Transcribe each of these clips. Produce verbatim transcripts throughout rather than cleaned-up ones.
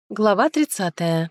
Глава тридцатая.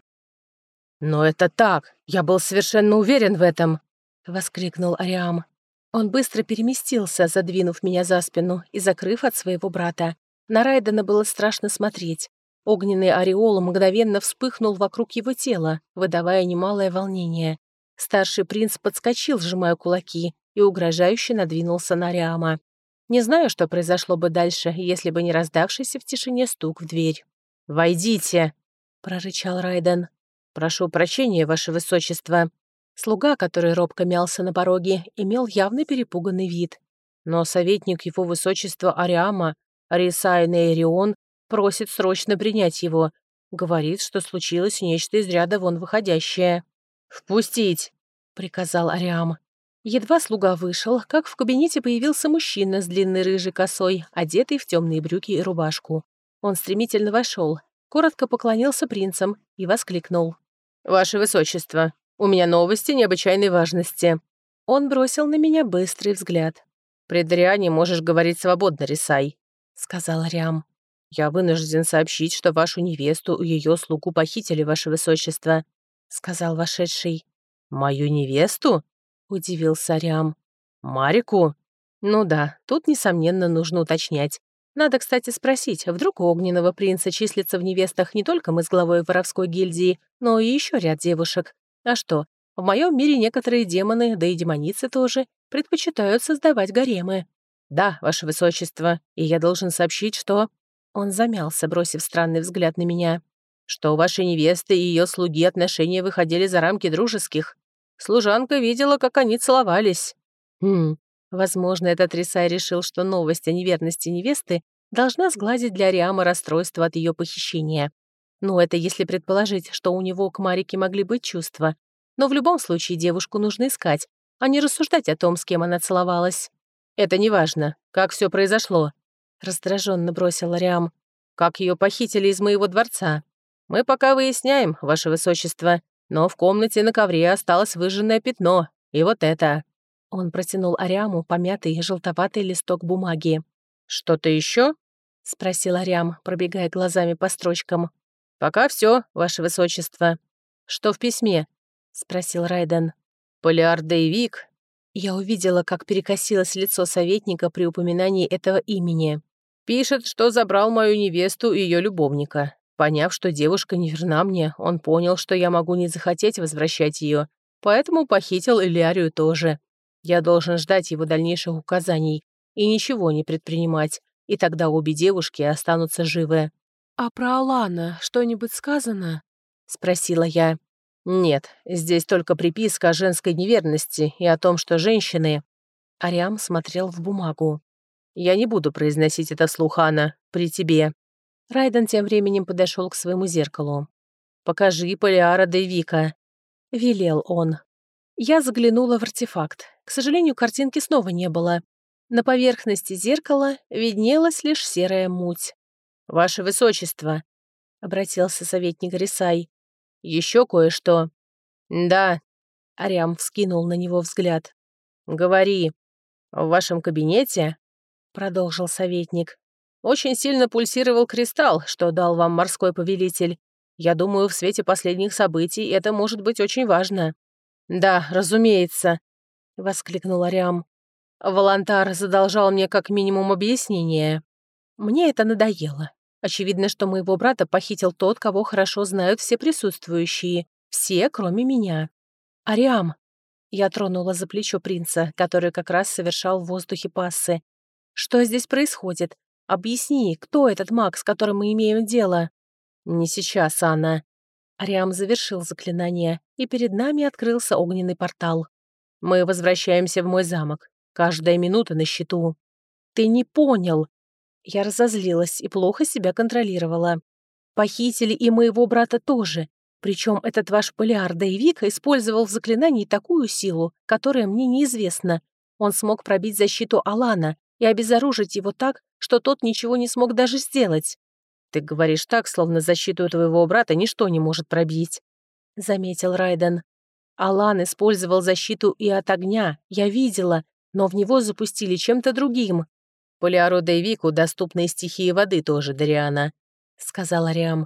«Но это так! Я был совершенно уверен в этом!» — воскликнул Ариам. Он быстро переместился, задвинув меня за спину и закрыв от своего брата. На Райдена было страшно смотреть. Огненный ореол мгновенно вспыхнул вокруг его тела, выдавая немалое волнение. Старший принц подскочил, сжимая кулаки, и угрожающе надвинулся на Ариама. Не знаю, что произошло бы дальше, если бы не раздавшийся в тишине стук в дверь. «Войдите!» — прорычал Райден. «Прошу прощения, ваше высочество». Слуга, который робко мялся на пороге, имел явно перепуганный вид. Но советник его высочества Ариама, Рисай Нейрион, просит срочно принять его. Говорит, что случилось нечто из ряда вон выходящее. «Впустить!» — приказал Ариам. Едва слуга вышел, как в кабинете появился мужчина с длинной рыжей косой, одетый в темные брюки и рубашку. Он стремительно вошел, коротко поклонился принцам и воскликнул. «Ваше высочество, у меня новости необычайной важности». Он бросил на меня быстрый взгляд. «При Дриане можешь говорить свободно, Рисай», — сказал Ариам. «Я вынужден сообщить, что вашу невесту и ее слугу похитили, ваше высочество», — сказал вошедший. «Мою невесту?» — удивился Ариам. «Марику?» «Ну да, тут, несомненно, нужно уточнять. Надо, кстати, спросить, вдруг у огненного принца числится в невестах не только мы с главой воровской гильдии, но и еще ряд девушек. А что, в моем мире некоторые демоны, да и демоницы тоже, предпочитают создавать гаремы. Да, ваше высочество, и я должен сообщить, что...» Он замялся, бросив странный взгляд на меня. «Что у вашей невесты и ее слуги отношения выходили за рамки дружеских. Служанка видела, как они целовались». «Хм, возможно, этот Рисай решил, что новость о неверности невесты должна сгладить для Ариама расстройство от ее похищения. Ну, это если предположить, что у него к Марике могли быть чувства. Но в любом случае девушку нужно искать, а не рассуждать о том, с кем она целовалась. «Это неважно. Как все произошло?» — раздраженно бросил Ариам. «Как ее похитили из моего дворца? Мы пока выясняем, ваше высочество, но в комнате на ковре осталось выжженное пятно, и вот это». Он протянул Ариаму помятый желтоватый листок бумаги. «Что-то еще?» — спросил Ариам, пробегая глазами по строчкам. «Пока все, ваше высочество». «Что в письме?» — спросил Райден. «Полиар Дейвик». Я увидела, как перекосилось лицо советника при упоминании этого имени. «Пишет, что забрал мою невесту и ее любовника. Поняв, что девушка не верна мне, он понял, что я могу не захотеть возвращать ее, поэтому похитил Илярию тоже. Я должен ждать его дальнейших указаний и ничего не предпринимать, и тогда обе девушки останутся живы». «А про Алана что-нибудь сказано?» — спросила я. «Нет, здесь только приписка о женской неверности и о том, что женщины...» Ариам смотрел в бумагу. «Я не буду произносить это вслух, Анна, при тебе». Райден тем временем подошел к своему зеркалу. «Покажи Полиара Дейвика», — велел он. Я заглянула в артефакт. К сожалению, картинки снова не было. На поверхности зеркала виднелась лишь серая муть. «Ваше высочество», — обратился советник Рисай, — «еще кое-что». «Да», — Ариам вскинул на него взгляд. «Говори. В вашем кабинете», — продолжил советник, — «очень сильно пульсировал кристалл, что дал вам морской повелитель. Я думаю, в свете последних событий это может быть очень важно». «Да, разумеется», — воскликнул Ариам. «Волонтар задолжал мне как минимум объяснение. Мне это надоело. Очевидно, что моего брата похитил тот, кого хорошо знают все присутствующие. Все, кроме меня. Ариам». Я тронула за плечо принца, который как раз совершал в воздухе пассы. «Что здесь происходит? Объясни, кто этот маг, с которым мы имеем дело?» «Не сейчас, Анна». Ариам завершил заклинание, и перед нами открылся огненный портал. «Мы возвращаемся в мой замок. Каждая минута на счету». «Ты не понял». Я разозлилась и плохо себя контролировала. «Похитили и моего брата тоже. Причем этот ваш Полиар Дейвик использовал в заклинании такую силу, которая мне неизвестна. Он смог пробить защиту Алана и обезоружить его так, что тот ничего не смог даже сделать». «Ты говоришь так, словно защиту твоего брата ничто не может пробить», — заметил Райден. «Алан использовал защиту и от огня, я видела, но в него запустили чем-то другим». «Полиару Дейвику доступны стихии воды тоже, Дариана», — сказал Ариам.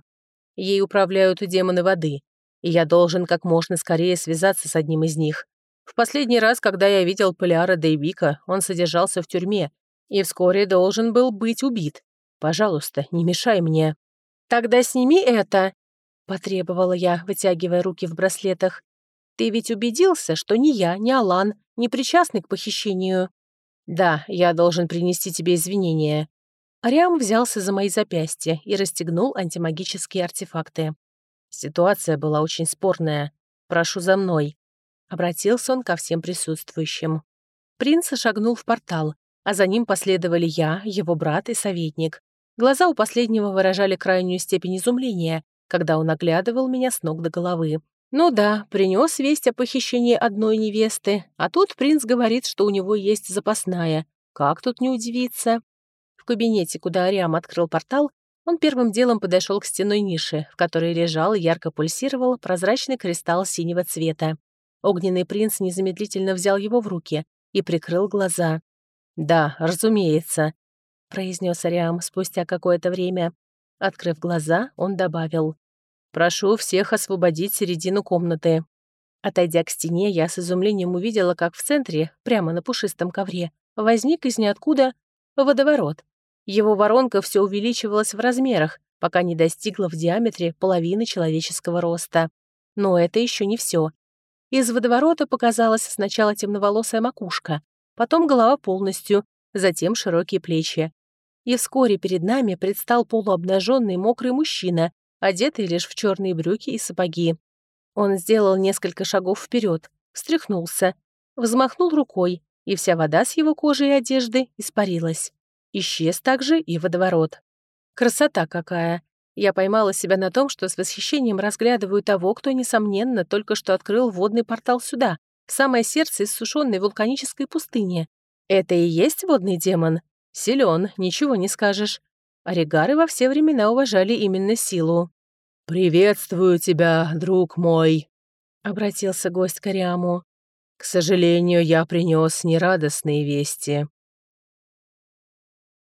Ей управляют демоны воды, и я должен как можно скорее связаться с одним из них. В последний раз, когда я видел Полиара Дейвика, он содержался в тюрьме и вскоре должен был быть убит. Пожалуйста, не мешай мне». «Тогда сними это», — потребовала я, вытягивая руки в браслетах. «Ты ведь убедился, что ни я, ни Алан не причастны к похищению?» «Да, я должен принести тебе извинения». Ариам взялся за мои запястья и расстегнул антимагические артефакты. «Ситуация была очень спорная. Прошу за мной». Обратился он ко всем присутствующим. Принц шагнул в портал, а за ним последовали я, его брат и советник. Глаза у последнего выражали крайнюю степень изумления, когда он оглядывал меня с ног до головы. Ну да, принес весть о похищении одной невесты, а тут принц говорит, что у него есть запасная. Как тут не удивиться? В кабинете, куда Ариам открыл портал, он первым делом подошел к стенной нише, в которой лежал и ярко пульсировал прозрачный кристалл синего цвета. Огненный принц незамедлительно взял его в руки и прикрыл глаза. «Да, разумеется», — произнес Ариам спустя какое-то время. Открыв глаза, он добавил: «Прошу всех освободить середину комнаты». Отойдя к стене, я с изумлением увидела, как в центре, прямо на пушистом ковре, возник из ниоткуда водоворот. Его воронка все увеличивалась в размерах, пока не достигла в диаметре половины человеческого роста. Но это еще не все. Из водоворота показалась сначала темноволосая макушка, потом голова полностью, затем широкие плечи. И вскоре перед нами предстал полуобнаженный мокрый мужчина, одетый лишь в черные брюки и сапоги. Он сделал несколько шагов вперед, встряхнулся, взмахнул рукой, и вся вода с его кожи и одежды испарилась. Исчез также и водоворот. Красота какая! Я поймала себя на том, что с восхищением разглядываю того, кто, несомненно, только что открыл водный портал сюда, в самое сердце иссушенной вулканической пустыни. Это и есть водный демон? Силен, ничего не скажешь. Оригары во все времена уважали именно силу. «Приветствую тебя, друг мой», — обратился гость к Ариаму. «К сожалению, я принес нерадостные вести».